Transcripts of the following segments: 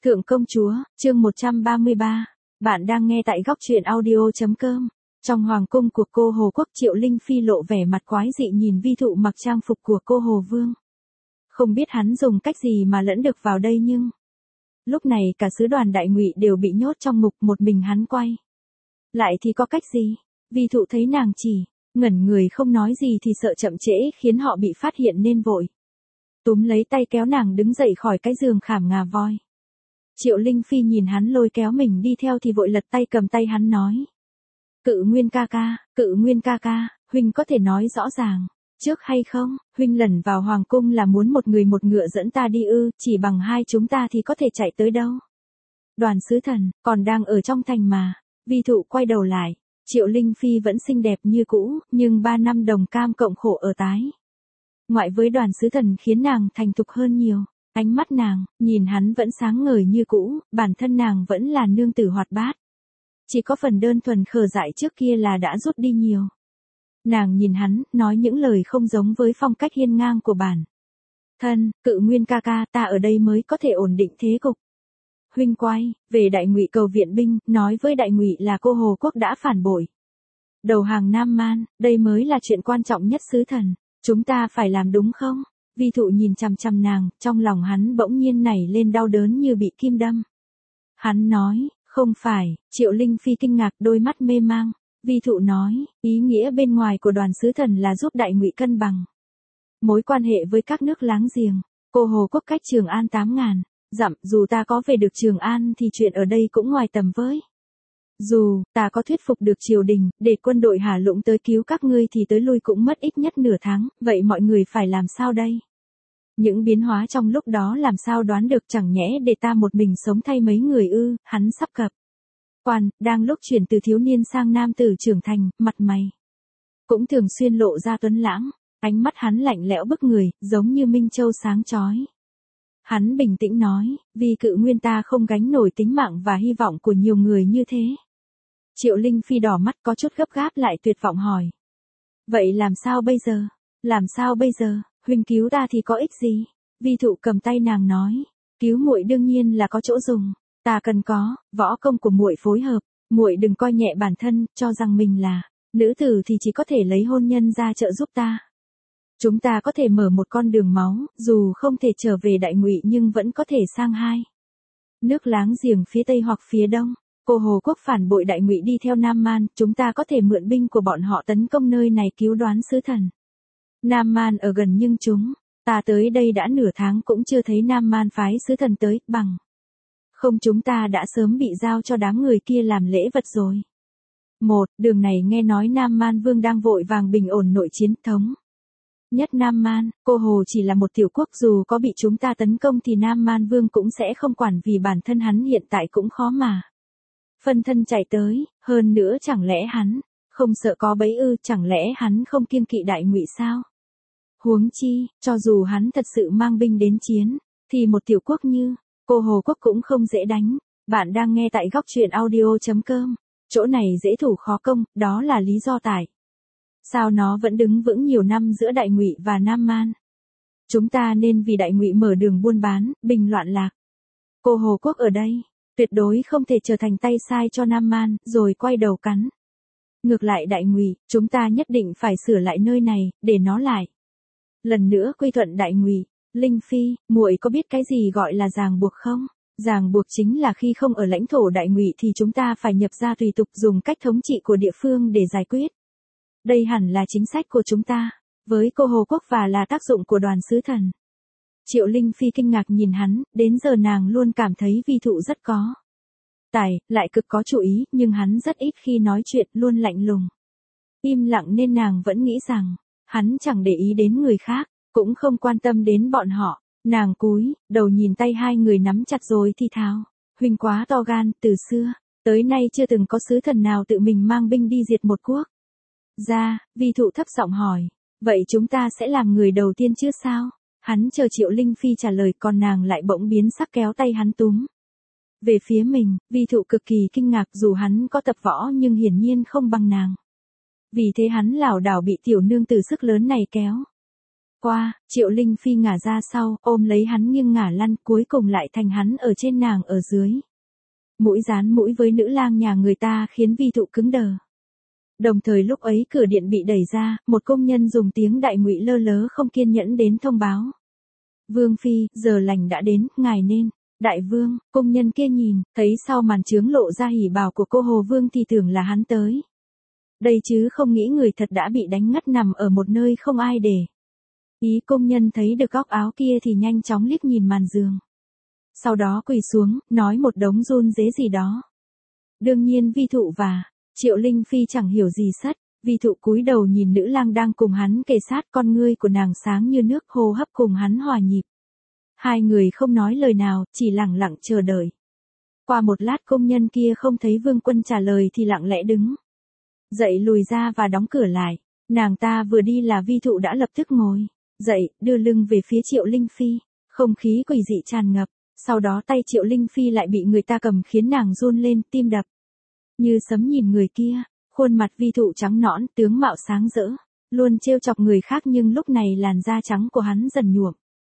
Thượng công chúa, chương 133. Bạn đang nghe tại góc truyện audio.com. Trong hoàng cung của cô Hồ Quốc, Triệu Linh Phi lộ vẻ mặt quái dị nhìn vi thụ mặc trang phục của cô Hồ Vương. Không biết hắn dùng cách gì mà lẫn được vào đây nhưng... Lúc này cả sứ đoàn Đại Ngụy đều bị nhốt trong ngục, một mình hắn quay. Lại thì có cách gì? Vi thụ thấy nàng chỉ ngẩn người không nói gì thì sợ chậm trễ khiến họ bị phát hiện nên vội túm lấy tay kéo nàng đứng dậy khỏi cái giường khảm ngà voi. Triệu Linh Phi nhìn hắn lôi kéo mình đi theo thì vội lật tay cầm tay hắn nói. Cự Nguyên ca ca, huynh có thể nói rõ ràng, trước hay không, huynh lẩn vào hoàng cung là muốn một người một ngựa dẫn ta đi ư, chỉ bằng hai chúng ta thì có thể chạy tới đâu. Đoàn sứ thần, còn đang ở trong thành mà. Vi thụ quay đầu lại, Triệu Linh Phi vẫn xinh đẹp như cũ, nhưng 3 năm đồng cam cộng khổ ở tái ngoại với đoàn sứ thần khiến nàng thành thục hơn nhiều. Ánh mắt nàng, nhìn hắn vẫn sáng ngời như cũ, bản thân nàng vẫn là nương tử hoạt bát. Chỉ có phần đơn thuần khờ dại trước kia là đã rút đi nhiều. Nàng nhìn hắn, nói những lời không giống với phong cách hiên ngang của bản thân. Cự Nguyên ca ca, ta ở đây mới có thể ổn định thế cục. Huynh quay về Đại Ngụy cầu viện binh, nói với Đại Ngụy là cô Hồ Quốc đã phản bội, đầu hàng Nam Man, đây mới là chuyện quan trọng nhất sứ thần. Chúng ta phải làm đúng không? Vi thụ nhìn chằm chằm nàng, trong lòng hắn bỗng nhiên nảy lên đau đớn như bị kim đâm. Hắn nói, không phải. Triệu Linh Phi kinh ngạc, đôi mắt mê mang. Vi thụ nói, ý nghĩa bên ngoài của đoàn sứ thần là giúp Đại Ngụy cân bằng mối quan hệ với các nước láng giềng. Cô Hồ Quốc cách Trường An 8.000 dặm, dù ta có về được Trường An thì chuyện ở đây cũng ngoài tầm với. Dù ta có thuyết phục được triều đình để quân đội Hà Lũng tới cứu các ngươi thì tới lui cũng mất ít nhất nửa tháng, vậy mọi người phải làm sao đây? Những biến hóa trong lúc đó làm sao đoán được, chẳng nhẽ để ta một mình sống thay mấy người ư? Hắn sắp cập quan, đang lúc chuyển từ thiếu niên sang nam tử trưởng thành, mặt mày cũng thường xuyên lộ ra tuấn lãng, ánh mắt hắn lạnh lẽo bức người, giống như minh châu sáng chói. Hắn bình tĩnh nói, vì Cự Nguyên ta không gánh nổi tính mạng và hy vọng của nhiều người như thế. Triệu Linh Phi đỏ mắt có chút gấp gáp lại tuyệt vọng hỏi. Vậy làm sao bây giờ? Làm sao bây giờ? Huynh cứu ta thì có ích gì? Vi thụ cầm tay nàng nói. Cứu muội đương nhiên là có chỗ dùng. Ta cần có võ công của muội phối hợp. Muội đừng coi nhẹ bản thân, cho rằng mình là nữ tử thì chỉ có thể lấy hôn nhân ra trợ giúp ta. Chúng ta có thể mở một con đường máu, dù không thể trở về Đại Ngụy nhưng vẫn có thể sang hai nước láng giềng phía Tây hoặc phía Đông. Cô Hồ Quốc phản bội Đại Ngụy đi theo Nam Man, chúng ta có thể mượn binh của bọn họ tấn công nơi này cứu đoán sứ thần. Nam Man ở gần nhưng ta tới đây đã nửa tháng cũng chưa thấy Nam Man phái sứ thần tới, bằng không chúng ta đã sớm bị giao cho đám người kia làm lễ vật rồi. Đường này nghe nói Nam Man Vương đang vội vàng bình ổn nội chiến thống nhất Nam Man, cô Hồ chỉ là một tiểu quốc, dù có bị chúng ta tấn công thì Nam Man Vương cũng sẽ không quản vì bản thân hắn hiện tại cũng khó mà phân thân chạy tới, hơn nữa chẳng lẽ hắn không sợ có bẫy ư, chẳng lẽ hắn không kiêng kỵ Đại Ngụy sao? Huống chi, cho dù hắn thật sự mang binh đến chiến, thì một tiểu quốc như cô Hồ Quốc cũng không dễ đánh. Bạn đang nghe tại góc truyện audio.com, chỗ này dễ thủ khó công, đó là lý do tại sao nó vẫn đứng vững nhiều năm giữa Đại Ngụy và Nam Man. Chúng ta nên vì Đại Ngụy mở đường buôn bán, bình loạn lạc. Cô Hồ Quốc ở đây, tuyệt đối không thể trở thành tay sai cho Nam Man, rồi quay đầu cắn ngược lại Đại Ngụy. Chúng ta nhất định phải sửa lại nơi này, để nó lại lần nữa quy thuận Đại Ngụy. Linh Phi, muội có biết cái gì gọi là ràng buộc không? Ràng buộc chính là khi không ở lãnh thổ Đại Ngụy thì chúng ta phải nhập gia tùy tục, dùng cách thống trị của địa phương để giải quyết. Đây hẳn là chính sách của chúng ta, với cô Hồ Quốc và là tác dụng của đoàn sứ thần. Triệu Linh Phi kinh ngạc nhìn hắn, đến giờ nàng luôn cảm thấy vi thụ rất có tài, lại cực có chủ ý, nhưng hắn rất ít khi nói chuyện, luôn lạnh lùng im lặng nên nàng vẫn nghĩ rằng hắn chẳng để ý đến người khác, cũng không quan tâm đến bọn họ. Nàng cúi đầu nhìn tay hai người nắm chặt rồi thì thào, huynh quá to gan, từ xưa tới nay chưa từng có sứ thần nào tự mình mang binh đi diệt một quốc gia. Vi thụ thấp giọng hỏi, vậy chúng ta sẽ làm người đầu tiên chứ sao? Hắn chờ Triệu Linh Phi trả lời, còn nàng lại bỗng biến sắc kéo tay hắn túm về phía mình. Vi thụ cực kỳ kinh ngạc, dù hắn có tập võ nhưng hiển nhiên không bằng nàng. Vì thế hắn lảo đảo bị tiểu nương tử sức lớn này kéo qua, Triệu Linh Phi ngả ra sau, ôm lấy hắn nghiêng ngả lăn, cuối cùng lại thành hắn ở trên nàng ở dưới. Mũi dán mũi với nữ lang nhà người ta khiến vi thụ cứng đờ. Đồng thời lúc ấy cửa điện bị đẩy ra, một công nhân dùng tiếng Đại Ngụy lơ lớ không kiên nhẫn đến thông báo. Vương Phi, giờ lành đã đến, ngài nên. Đại vương, công nhân kia nhìn, thấy sau màn chướng lộ ra hỉ bào của cô Hồ Vương thì tưởng là hắn tới. Đây chứ không nghĩ người thật đã bị đánh ngất nằm ở một nơi không ai để. Ý công nhân thấy được góc áo kia thì nhanh chóng liếc nhìn màn giường. Sau đó quỳ xuống, nói một đống run rế gì đó. Đương nhiên vi thụ và Triệu Linh Phi chẳng hiểu gì sất, vi thụ cúi đầu nhìn nữ lang đang cùng hắn kề sát, con ngươi của nàng sáng như nước, hô hấp cùng hắn hòa nhịp. Hai người không nói lời nào, chỉ lặng lặng chờ đợi. Qua một lát công nhân kia không thấy Vương Quân trả lời thì lặng lẽ đứng dậy lùi ra và đóng cửa lại. Nàng ta vừa đi là vi thụ đã lập tức ngồi dậy, đưa lưng về phía Triệu Linh Phi. Không khí quỷ dị tràn ngập. Sau đó tay Triệu Linh Phi lại bị người ta cầm khiến nàng run lên, tim đập như sấm nhìn người kia. Khuôn mặt vi thụ trắng nõn, tướng mạo sáng rỡ, luôn trêu chọc người khác, nhưng lúc này làn da trắng của hắn dần nhuộm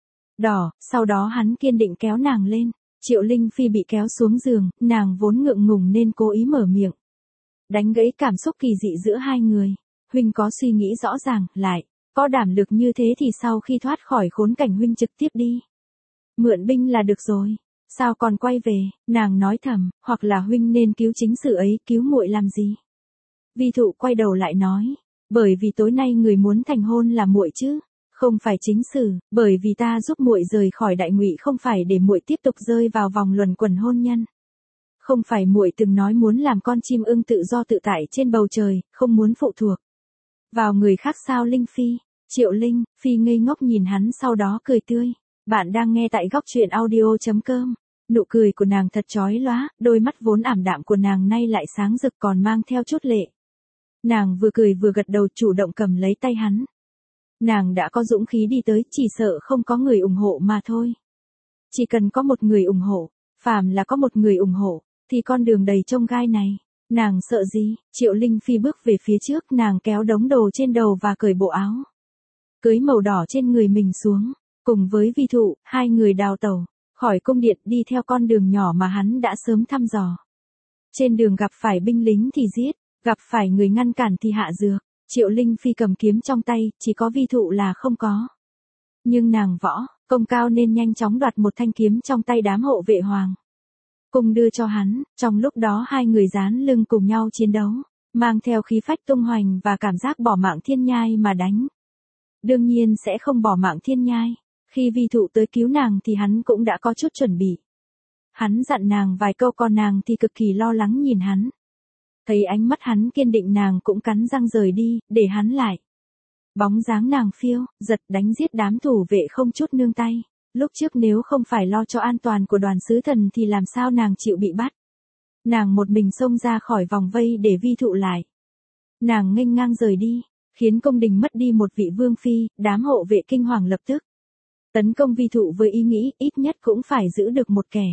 đỏ. Sau đó hắn kiên định kéo nàng lên. Triệu Linh Phi bị kéo xuống giường, nàng vốn ngượng ngùng nên cố ý mở miệng đánh gãy cảm xúc kỳ dị giữa hai người. Huynh có suy nghĩ rõ ràng, lại có đảm lực như thế thì sau khi thoát khỏi khốn cảnh huynh trực tiếp đi mượn binh là được rồi, sao còn quay về? Nàng nói thầm, hoặc là huynh nên cứu chính sự ấy, cứu muội làm gì? Vi thụ quay đầu lại nói, bởi vì tối nay người muốn thành hôn là muội chứ, không phải chính sự, bởi vì ta giúp muội rời khỏi Đại Ngụy không phải để muội tiếp tục rơi vào vòng luẩn quẩn hôn nhân. Không phải muội từng nói muốn làm con chim ưng tự do tự tại trên bầu trời, không muốn phụ thuộc vào người khác sao Linh Phi? Triệu Linh Phi ngây ngốc nhìn hắn, sau đó cười tươi. Bạn đang nghe tại góc truyện audio.com. Nụ cười của nàng thật chói lóa, đôi mắt vốn ảm đạm của nàng nay lại sáng rực còn mang theo chút lệ. Nàng vừa cười vừa gật đầu, chủ động cầm lấy tay hắn. Nàng đã có dũng khí đi tới, chỉ sợ không có người ủng hộ mà thôi. Chỉ cần có một người ủng hộ, phàm là có một người ủng hộ, thì con đường đầy chông gai này, nàng sợ gì? Triệu Linh Phi bước về phía trước, nàng kéo đống đồ trên đầu và cởi bộ áo cưới màu đỏ trên người mình xuống. Cùng với vi thụ, hai người đào tẩu khỏi cung điện, đi theo con đường nhỏ mà hắn đã sớm thăm dò. Trên đường gặp phải binh lính thì giết, gặp phải người ngăn cản thì hạ dược. Triệu Linh Phi cầm kiếm trong tay, chỉ có vi thụ là không có. Nhưng nàng võ công cao nên nhanh chóng đoạt một thanh kiếm trong tay đám hộ vệ hoàng cùng đưa cho hắn. Trong lúc đó hai người dán lưng cùng nhau chiến đấu, mang theo khí phách tung hoành và cảm giác bỏ mạng thiên nhai mà đánh. Đương nhiên sẽ không bỏ mạng thiên nhai. Khi vi thụ tới cứu nàng thì hắn cũng đã có chút chuẩn bị. Hắn dặn nàng vài câu, còn nàng thì cực kỳ lo lắng nhìn hắn. Thấy ánh mắt hắn kiên định, nàng cũng cắn răng rời đi, để hắn lại. Bóng dáng nàng phiêu, giật đánh giết đám thủ vệ không chút nương tay. Lúc trước nếu không phải lo cho an toàn của đoàn sứ thần thì làm sao nàng chịu bị bắt. Nàng một mình xông ra khỏi vòng vây để vi thụ lại. Nàng nghênh ngang rời đi, khiến cung đình mất đi một vị vương phi, đám hộ vệ kinh hoàng lập tức tấn công vi thụ với ý nghĩ ít nhất cũng phải giữ được một kẻ.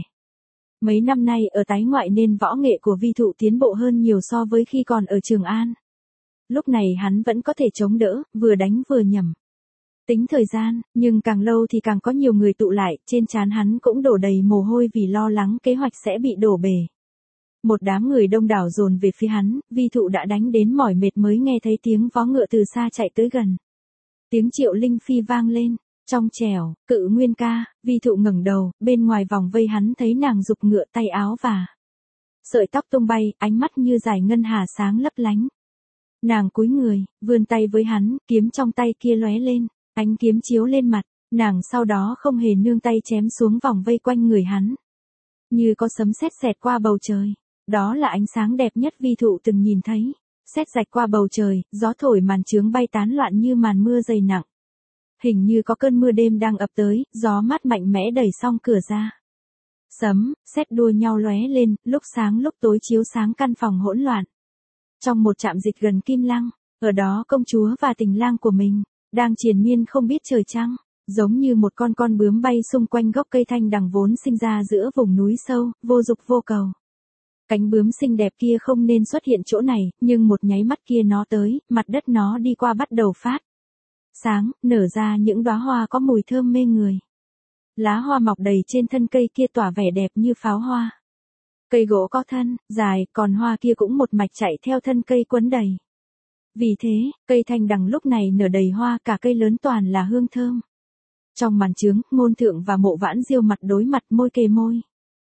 Mấy năm nay ở tái ngoại nên võ nghệ của vi thụ tiến bộ hơn nhiều so với khi còn ở Trường An. Lúc này hắn vẫn có thể chống đỡ, vừa đánh vừa nhẩm. Tính thời gian, nhưng càng lâu thì càng có nhiều người tụ lại, trên trán hắn cũng đổ đầy mồ hôi vì lo lắng kế hoạch sẽ bị đổ bể. Một đám người đông đảo dồn về phía hắn, vi thụ đã đánh đến mỏi mệt mới nghe thấy tiếng vó ngựa từ xa chạy tới gần. Tiếng Triệu Linh Phi vang lên. Trong trẻo, Cự Nguyên ca, vi thụ ngẩng đầu, bên ngoài vòng vây hắn thấy nàng giục ngựa, tay áo và sợi tóc tung bay, ánh mắt như dải ngân hà sáng lấp lánh. Nàng cúi người, vươn tay với hắn, kiếm trong tay kia lóe lên, ánh kiếm chiếu lên mặt, nàng sau đó không hề nương tay chém xuống vòng vây quanh người hắn. Như có sấm sét xẹt qua bầu trời, đó là ánh sáng đẹp nhất vi thụ từng nhìn thấy. Sét rạch qua bầu trời, gió thổi màn chướng bay tán loạn như màn mưa dày nặng. Hình như có cơn mưa đêm đang ập tới, gió mát mạnh mẽ đẩy xong cửa ra. Sấm, sét đua nhau lóe lên, lúc sáng lúc tối chiếu sáng căn phòng hỗn loạn. Trong một trạm dịch gần Kim Lăng, ở đó công chúa và tình lang của mình đang triền miên không biết trời trăng, giống như một con bướm bay xung quanh gốc cây thanh đằng vốn sinh ra giữa vùng núi sâu, vô dục vô cầu. Cánh bướm xinh đẹp kia không nên xuất hiện chỗ này, nhưng một nháy mắt kia nó tới, mặt đất nó đi qua bắt đầu phát sáng, nở ra những đóa hoa có mùi thơm mê người. Lá hoa mọc đầy trên thân cây kia tỏa vẻ đẹp như pháo hoa. Cây gỗ có thân, dài, còn hoa kia cũng một mạch chạy theo thân cây quấn đầy. Vì thế, cây thanh đằng lúc này nở đầy hoa, cả cây lớn toàn là hương thơm. Trong màn trướng, Ngôn Thượng và Mộ Vãn Diêu mặt đối mặt, môi kề môi.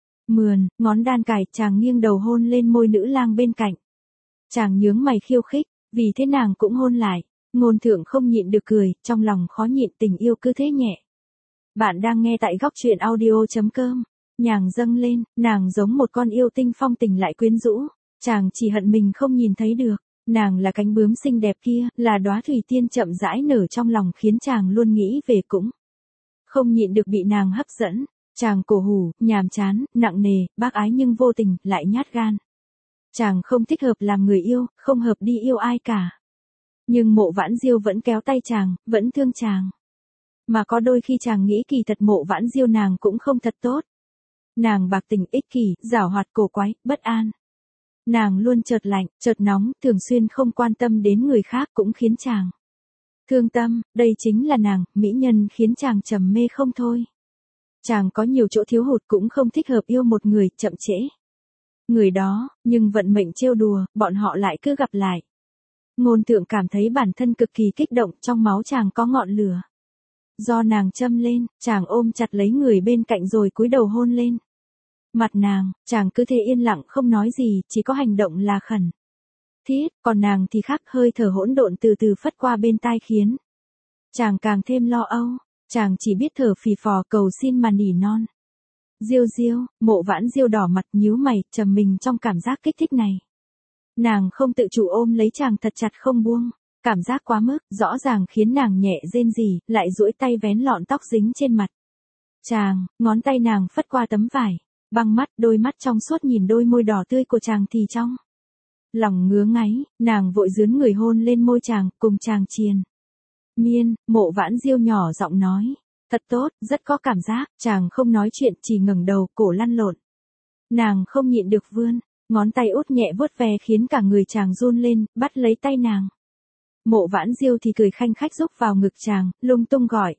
Mườn, ngón đan cài, chàng nghiêng đầu hôn lên môi nữ lang bên cạnh. Chàng nhướng mày khiêu khích, vì thế nàng cũng hôn lại. Ngôn Thượng không nhịn được cười, trong lòng khó nhịn, tình yêu cứ thế nhẹ. Bạn đang nghe tại góc truyện audio.com. Nhàng dâng lên, nàng giống một con yêu tinh phong tình lại quyến rũ. Chàng chỉ hận mình không nhìn thấy được. Nàng là cánh bướm xinh đẹp kia, là đóa thủy tiên chậm rãi nở trong lòng, khiến chàng luôn nghĩ về cũng không nhịn được bị nàng hấp dẫn. Chàng cổ hủ, nhàm chán, nặng nề, bác ái nhưng vô tình, lại nhát gan. Chàng không thích hợp làm người yêu, không hợp đi yêu ai cả. Nhưng Mộ Vãn Diêu vẫn kéo tay chàng, vẫn thương chàng. Mà có đôi khi chàng nghĩ kỳ thật Mộ Vãn Diêu nàng cũng không thật tốt. Nàng bạc tình, ích kỷ, giảo hoạt, cổ quái, bất an. Nàng luôn chợt lạnh, chợt nóng, thường xuyên không quan tâm đến người khác, cũng khiến chàng thương tâm. Đây chính là nàng, mỹ nhân khiến chàng trầm mê không thôi. Chàng có nhiều chỗ thiếu hụt, cũng không thích hợp yêu một người, chậm trễ người đó, nhưng vận mệnh trêu đùa, bọn họ lại cứ gặp lại. Ngôn Thượng cảm thấy bản thân cực kỳ kích động, trong máu chàng có ngọn lửa. Do nàng châm lên, chàng ôm chặt lấy người bên cạnh rồi cúi đầu hôn lên mặt nàng. Chàng cứ thế yên lặng không nói gì, chỉ có hành động là khẩn thiết, còn nàng thì khác, hơi thở hỗn độn từ từ phất qua bên tai khiến chàng càng thêm lo âu. Chàng chỉ biết thở phì phò cầu xin mà nỉ non. Diêu Diêu. Mộ Vãn Diêu đỏ mặt nhíu mày, trầm mình trong cảm giác kích thích này. Nàng không tự chủ ôm lấy chàng thật chặt không buông. Cảm giác quá mức, rõ ràng khiến nàng nhẹ rên rỉ, lại duỗi tay vén lọn tóc dính trên mặt chàng, ngón tay nàng phất qua tấm vải. Băng mắt, đôi mắt trong suốt nhìn đôi môi đỏ tươi của chàng thì trong lòng ngứa ngáy, nàng vội dướn người hôn lên môi chàng, cùng chàng triền miên. Mộ Vãn Diêu nhỏ giọng nói. Thật tốt, rất có cảm giác. Chàng không nói chuyện, chỉ ngẩng đầu, cổ lăn lộn. Nàng không nhịn được vươn ngón tay út nhẹ vuốt ve khiến cả người chàng run lên, bắt lấy tay nàng. Mộ Vãn Diêu thì cười khanh khách rúc vào ngực chàng, lung tung gọi.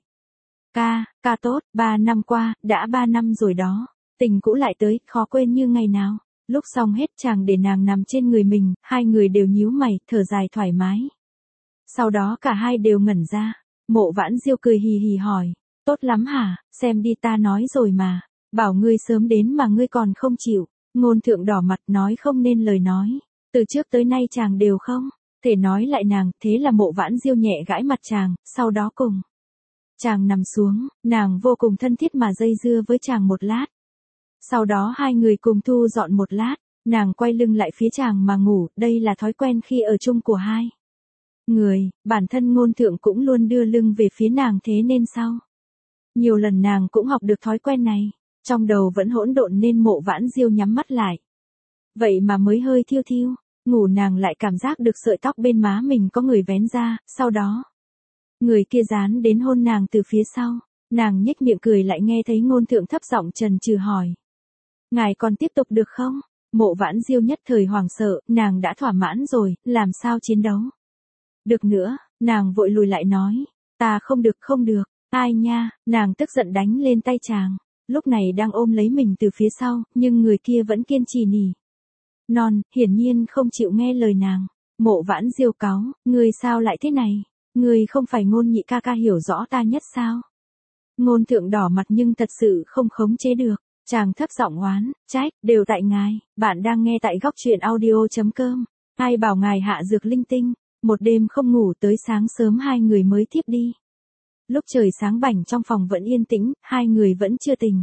Ca tốt, 3 năm qua, đã 3 năm rồi đó. Tình cũ lại tới, khó quên như ngày nào. Lúc xong hết chàng để nàng nằm trên người mình, hai người đều nhíu mày, thở dài thoải mái. Sau đó cả hai đều ngẩn ra. Mộ Vãn Diêu cười hì hì hỏi. Tốt lắm hả, xem đi, ta nói rồi mà. Bảo ngươi sớm đến mà ngươi còn không chịu. Ngôn Thượng đỏ mặt nói không nên lời nói. Từ trước tới nay chàng đều không thể nói lại nàng, thế là Mộ Vãn Diêu nhẹ gãi mặt chàng, sau đó cùng chàng nằm xuống, nàng vô cùng thân thiết mà dây dưa với chàng một lát. Sau đó hai người cùng thu dọn một lát, nàng quay lưng lại phía chàng mà ngủ, đây là thói quen khi ở chung của hai người, bản thân Ngôn Thượng cũng luôn đưa lưng về phía nàng, thế nên sau nhiều lần nàng cũng học được thói quen này. Trong đầu vẫn hỗn độn nên Mộ Vãn Diêu nhắm mắt lại. Vậy mà mới hơi thiêu thiêu, ngủ nàng lại cảm giác được sợi tóc bên má mình có người vén ra, sau đó người kia dán đến hôn nàng từ phía sau. Nàng nhếch miệng cười, lại nghe thấy Ngôn Thượng thấp giọng chần chừ hỏi. Ngài còn tiếp tục được không? Mộ Vãn Diêu nhất thời hoảng sợ, nàng đã thỏa mãn rồi, làm sao chiến đấu được nữa. Nàng vội lùi lại nói. Ta không được. Ai nha, nàng tức giận đánh lên tay chàng. Lúc này đang ôm lấy mình từ phía sau, nhưng người kia vẫn kiên trì nỉ non, hiển nhiên không chịu nghe lời nàng. Mộ Vãn Diêu cáu, ngươi sao lại thế này? Ngươi không phải Ngôn nhị ca hiểu rõ ta nhất sao? Ngôn Thượng đỏ mặt nhưng thật sự không khống chế được. Chàng thấp giọng oán trách, đều tại ngài. Bạn đang nghe tại góc truyện audio.com. Ai bảo ngài hạ dược linh tinh. Một đêm không ngủ tới sáng sớm hai người mới thiếp đi. Lúc trời sáng bảnh trong phòng vẫn yên tĩnh, hai người vẫn chưa tỉnh.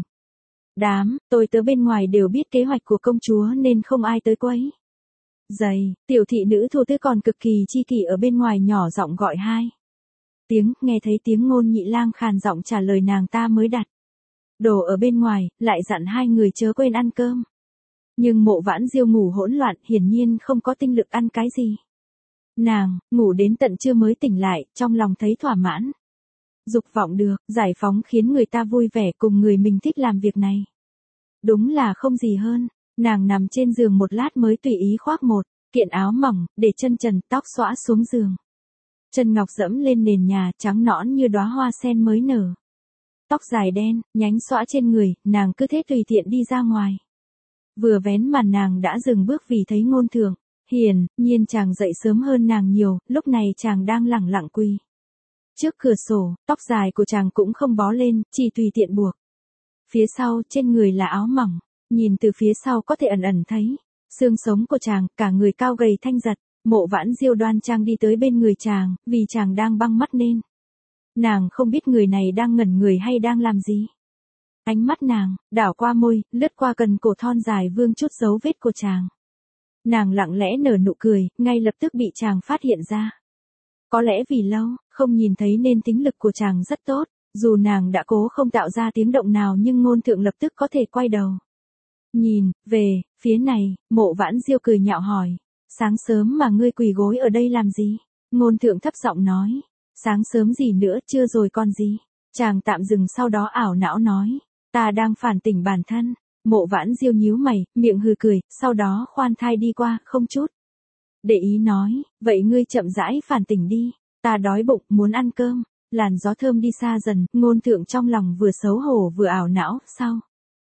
Tôi tớ bên ngoài đều biết kế hoạch của công chúa nên không ai tới quấy giày. Tiểu thị nữ Thu Tứ còn cực kỳ chi kỷ ở bên ngoài nhỏ giọng gọi hai tiếng, nghe thấy tiếng Ngôn nhị lang khàn giọng trả lời nàng ta mới đặt đồ ở bên ngoài, lại dặn hai người chớ quên ăn cơm. Nhưng Mộ Vãn Diêu ngủ hỗn loạn, hiển nhiên không có tinh lực ăn cái gì. Nàng ngủ đến tận trưa mới tỉnh lại, trong lòng thấy thỏa mãn. Dục vọng được giải phóng khiến người ta vui vẻ, cùng người mình thích làm việc này. Đúng là không gì hơn. Nàng nằm trên giường một lát mới tùy ý khoác một kiện áo mỏng, để chân trần, tóc xõa xuống giường. Chân ngọc dẫm lên nền nhà trắng nõn như đóa hoa sen mới nở. Tóc dài đen, nhánh xõa trên người, nàng cứ thế tùy tiện đi ra ngoài. Vừa vén màn nàng đã dừng bước vì thấy Ngôn Thượng. Hiển nhiên chàng dậy sớm hơn nàng nhiều, lúc này chàng đang lẳng lặng quỳ trước cửa sổ, tóc dài của chàng cũng không bó lên, chỉ tùy tiện buộc. Phía sau, trên người là áo mỏng, nhìn từ phía sau có thể ẩn ẩn thấy xương sống của chàng, cả người cao gầy thanh giật. Mộ Vãn Diêu đoan trang đi tới bên người chàng, vì chàng đang băng mắt nên nàng không biết người này đang ngẩn người hay đang làm gì. Ánh mắt nàng đảo qua môi, lướt qua cần cổ thon dài vương chút dấu vết của chàng. Nàng lặng lẽ nở nụ cười, ngay lập tức bị chàng phát hiện ra. Có lẽ vì lâu không nhìn thấy nên tính lực của chàng rất tốt, dù nàng đã cố không tạo ra tiếng động nào nhưng Ngôn Thượng lập tức có thể quay đầu nhìn về phía này. Mộ Vãn Diêu cười nhạo hỏi, sáng sớm mà ngươi quỳ gối ở đây làm gì? Ngôn Thượng thấp giọng nói, sáng sớm gì nữa, chưa rồi còn gì. Chàng tạm dừng sau đó ảo não nói, ta đang phản tỉnh bản thân. Mộ Vãn Diêu nhíu mày, miệng hừ cười, sau đó khoan thai đi qua, không chút để ý nói, vậy ngươi chậm rãi phản tỉnh đi, ta đói bụng, muốn ăn cơm. Làn gió thơm đi xa dần, Ngôn Thượng trong lòng vừa xấu hổ vừa ảo não, sao?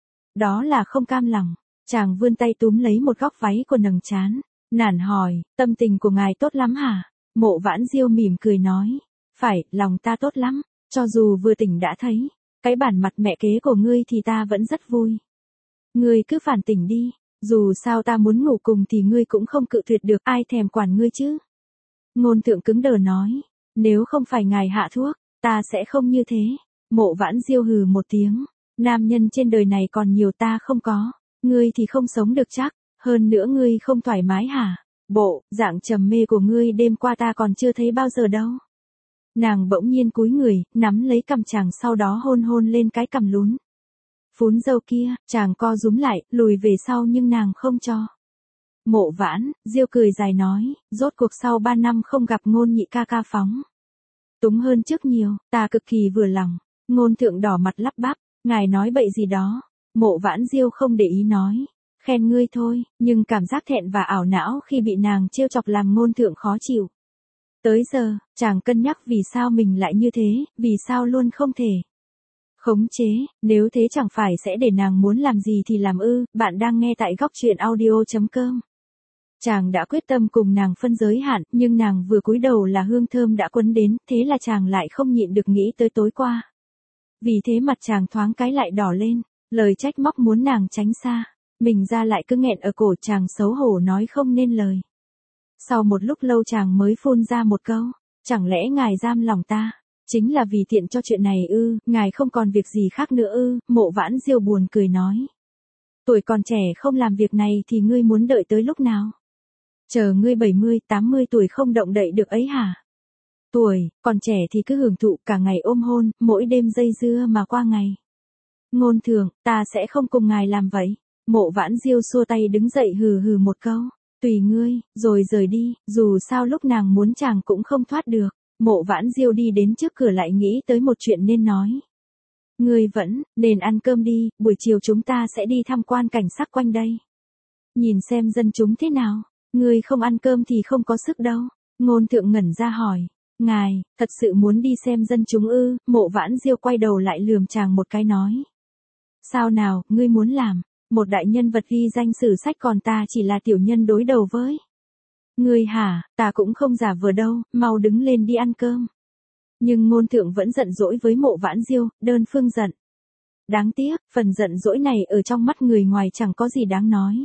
Đó là không cam lòng. Chàng vươn tay túm lấy một góc váy của nầng trán, nản hỏi, tâm tình của ngài tốt lắm hả? Mộ Vãn Diêu mỉm cười nói, phải, lòng ta tốt lắm, cho dù vừa tỉnh đã thấy cái bản mặt mẹ kế của ngươi thì ta vẫn rất vui. Ngươi cứ phản tỉnh đi, dù sao ta muốn ngủ cùng thì ngươi cũng không cự tuyệt được, ai thèm quản ngươi chứ. Ngôn Thượng cứng đờ nói, nếu không phải ngài hạ thuốc, ta sẽ không như thế. Mộ Vãn Diêu hừ một tiếng, nam nhân trên đời này còn nhiều ta không có, ngươi thì không sống được chắc, hơn nữa ngươi không thoải mái hả? Bộ dạng trầm mê của ngươi đêm qua ta còn chưa thấy bao giờ đâu. Nàng bỗng nhiên cúi người, nắm lấy cằm chàng sau đó hôn hôn lên cái cằm lún phún râu kia, chàng co rúm lại, lùi về sau nhưng nàng không cho. Mộ Vãn Diêu cười dài nói, rốt cuộc sau 3 năm không gặp Ngôn nhị ca ca phóng túng hơn trước nhiều, ta cực kỳ vừa lòng. Ngôn Thượng đỏ mặt lắp bắp, ngài nói bậy gì đó. Mộ Vãn Diêu không để ý nói, khen ngươi thôi, nhưng cảm giác thẹn và ảo não khi bị nàng trêu chọc làm Ngôn Thượng khó chịu. Tới giờ, chàng cân nhắc vì sao mình lại như thế, vì sao luôn không thể khống chế, nếu thế chẳng phải sẽ để nàng muốn làm gì thì làm ư. Bạn đang nghe tại góc truyện audio.com. Chàng đã quyết tâm cùng nàng phân giới hạn, nhưng nàng vừa cúi đầu là hương thơm đã quấn đến, thế là chàng lại không nhịn được nghĩ tới tối qua. Vì thế mặt chàng thoáng cái lại đỏ lên, lời trách móc muốn nàng tránh xa, mình ra lại cứ nghẹn ở cổ, chàng xấu hổ nói không nên lời. Sau một lúc lâu chàng mới phun ra một câu, chẳng lẽ ngài giam lòng ta chính là vì tiện cho chuyện này ư? Ngài không còn việc gì khác nữa ư? Mộ Vãn Diêu buồn cười nói, tuổi còn trẻ không làm việc này thì ngươi muốn đợi tới lúc nào? Chờ ngươi 70, 80 tuổi không động đậy được ấy hả? Tuổi còn trẻ thì cứ hưởng thụ, cả ngày ôm hôn, mỗi đêm dây dưa mà qua ngày. Ngôn Thượng, ta sẽ không cùng ngài làm vậy. Mộ Vãn Diêu xua tay đứng dậy hừ hừ một câu, tùy ngươi, rồi rời đi. Dù sao lúc nàng muốn chàng cũng không thoát được. Mộ Vãn Diêu đi đến trước cửa lại nghĩ tới một chuyện nên nói, ngươi vẫn nên ăn cơm đi, buổi chiều chúng ta sẽ đi tham quan cảnh sắc quanh đây, nhìn xem dân chúng thế nào. Ngươi không ăn cơm thì không có sức đâu. Ngôn Thượng ngẩn ra hỏi, ngài thật sự muốn đi xem dân chúng ư? Mộ Vãn Diêu quay đầu lại lườm chàng một cái nói, sao nào, ngươi muốn làm một đại nhân vật ghi danh sử sách còn ta chỉ là tiểu nhân đối đầu với ngươi hả? Ta cũng không giả vờ đâu, mau đứng lên đi ăn cơm. Nhưng Ngôn Thượng vẫn giận dỗi với Mộ Vãn Diêu, đơn phương giận. Đáng tiếc, phần giận dỗi này ở trong mắt người ngoài chẳng có gì đáng nói.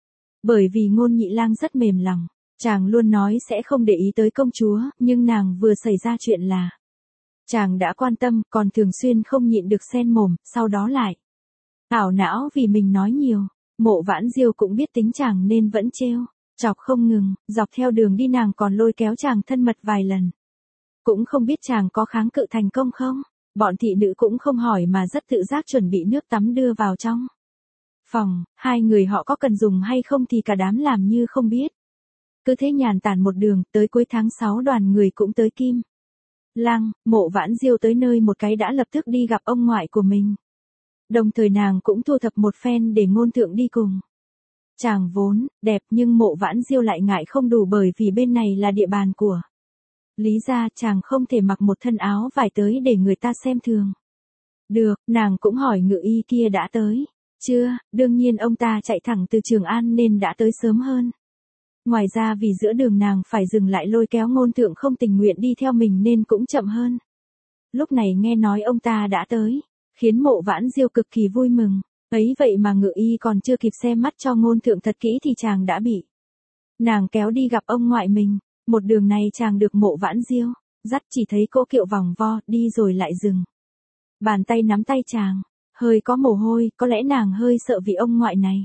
Bởi vì Ngôn nhị lang rất mềm lòng, chàng luôn nói sẽ không để ý tới công chúa, nhưng nàng vừa xảy ra chuyện là chàng đã quan tâm, còn thường xuyên không nhịn được xen mồm, sau đó lại ảo não vì mình nói nhiều. Mộ Vãn Diêu cũng biết tính chàng nên vẫn trêu chọc không ngừng, dọc theo đường đi nàng còn lôi kéo chàng thân mật vài lần. Cũng không biết chàng có kháng cự thành công không. Bọn thị nữ cũng không hỏi mà rất tự giác chuẩn bị nước tắm đưa vào trong phòng. Hai người họ có cần dùng hay không thì cả đám làm như không biết. Cứ thế nhàn tản một đường, tới cuối tháng 6 đoàn người cũng tới Kim Lăng. Mộ Vãn Diêu tới nơi một cái đã lập tức đi gặp ông ngoại của mình. Đồng thời nàng cũng thu thập một phen để Ngôn Thượng đi cùng. Chàng vốn đẹp nhưng Mộ Vãn Diêu lại ngại không đủ bởi vì bên này là địa bàn của Lý ra chàng không thể mặc một thân áo vải tới để người ta xem thường. Được, nàng cũng hỏi ngự y kia đã tới. Chưa, đương nhiên ông ta chạy thẳng từ Trường An nên đã tới sớm hơn. Ngoài ra vì giữa đường nàng phải dừng lại lôi kéo Ngôn Thượng không tình nguyện đi theo mình nên cũng chậm hơn. Lúc này nghe nói ông ta đã tới, khiến Mộ Vãn Diêu cực kỳ vui mừng. Ấy vậy mà ngự y còn chưa kịp xem mắt cho Ngôn Thượng thật kỹ thì chàng đã bị nàng kéo đi gặp ông ngoại mình. Một đường này chàng được Mộ Vãn Diêu dắt, chỉ thấy cỗ kiệu vòng vo đi rồi lại dừng. Bàn tay nắm tay chàng, hơi có mồ hôi, có lẽ nàng hơi sợ vì ông ngoại này.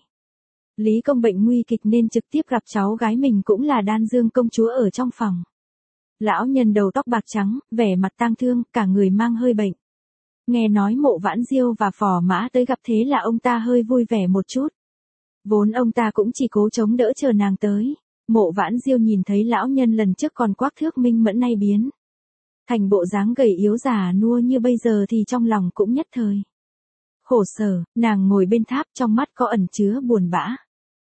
Lý Công bệnh nguy kịch nên trực tiếp gặp cháu gái mình cũng là Đan Dương công chúa ở trong phòng. Lão nhân đầu tóc bạc trắng, vẻ mặt tang thương, cả người mang hơi bệnh. Nghe nói Mộ Vãn Diêu và Phò Mã tới gặp thế là ông ta hơi vui vẻ một chút. Vốn ông ta cũng chỉ cố chống đỡ chờ nàng tới. Mộ Vãn Diêu nhìn thấy lão nhân lần trước còn quắc thước minh mẫn nay biến thành bộ dáng gầy yếu già nua như bây giờ thì trong lòng cũng nhất thời khổ sở. Nàng ngồi bên tháp, trong mắt có ẩn chứa buồn bã.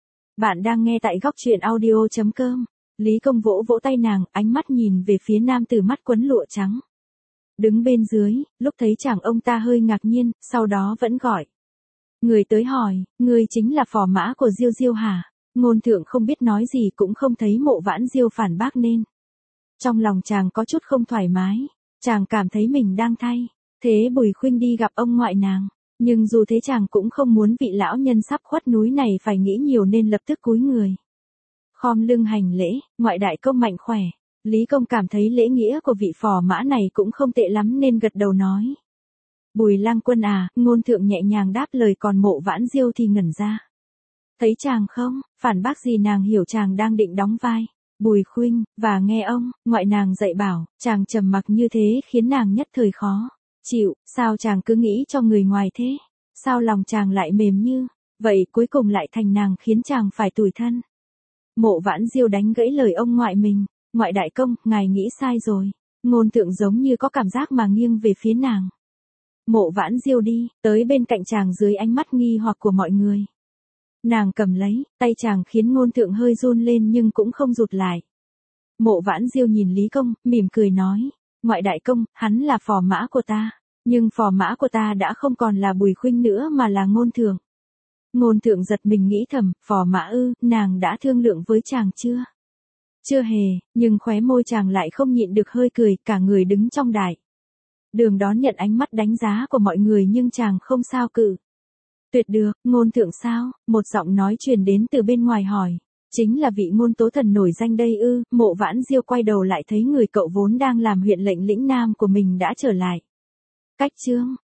Bạn đang nghe tại góc truyện audio.com. Lý Công vỗ vỗ tay nàng, ánh mắt nhìn về phía nam tử mắt quấn lụa trắng đứng bên dưới. Lúc thấy chàng ông ta hơi ngạc nhiên, sau đó vẫn gọi người tới hỏi, người chính là Phò Mã của Diêu Diêu hả? Ngôn Thượng không biết nói gì, cũng không thấy Mộ Vãn Diêu phản bác nên trong lòng chàng có chút không thoải mái. Chàng cảm thấy mình đang thay thế Bùi Khuynh đi gặp ông ngoại nàng. Nhưng dù thế chàng cũng không muốn vị lão nhân sắp khuất núi này phải nghĩ nhiều nên lập tức cúi người khom lưng hành lễ. Ngoại đại công mạnh khỏe. Lý Công cảm thấy lễ nghĩa của vị Phò Mã này cũng không tệ lắm nên gật đầu nói. Bùi lang quân à, Ngôn Thượng nhẹ nhàng đáp lời, còn Mộ Vãn Diêu thì ngẩn ra. Thấy chàng không, phản bác gì, nàng hiểu chàng đang định đóng vai Bùi Khuynh, và nghe ông ngoại nàng dạy bảo. Chàng trầm mặc như thế khiến nàng nhất thời khó chịu. Sao chàng cứ nghĩ cho người ngoài thế? Sao lòng chàng lại mềm như vậy, cuối cùng lại thành nàng khiến chàng phải tủi thân? Mộ Vãn Diêu đánh gãy lời ông ngoại mình. Ngoại đại công, ngài nghĩ sai rồi. Ngôn Thượng giống như có cảm giác mà nghiêng về phía nàng. Mộ Vãn Diêu đi tới bên cạnh chàng dưới ánh mắt nghi hoặc của mọi người. Nàng cầm lấy tay chàng khiến Ngôn Thượng hơi run lên nhưng cũng không rụt lại. Mộ Vãn Diêu nhìn Lý Công, mỉm cười nói, ngoại đại công, hắn là Phò Mã của ta, nhưng Phò Mã của ta đã không còn là Bùi Khuynh nữa mà là Ngôn Thượng. Ngôn Thượng giật mình nghĩ thầm, Phò Mã ư, nàng đã thương lượng với chàng chưa? Chưa hề, nhưng khóe môi chàng lại không nhịn được hơi cười, cả người đứng trong đại đường đón nhận ánh mắt đánh giá của mọi người nhưng chàng không sao cự tuyệt được. Ngôn Thượng sao? Một giọng nói truyền đến từ bên ngoài hỏi. Chính là vị Ngôn Tố Thần nổi danh đây ư? Mộ Vãn Diêu quay đầu lại thấy người cậu vốn đang làm huyện lệnh lĩnh Nam của mình đã trở lại. Cách chương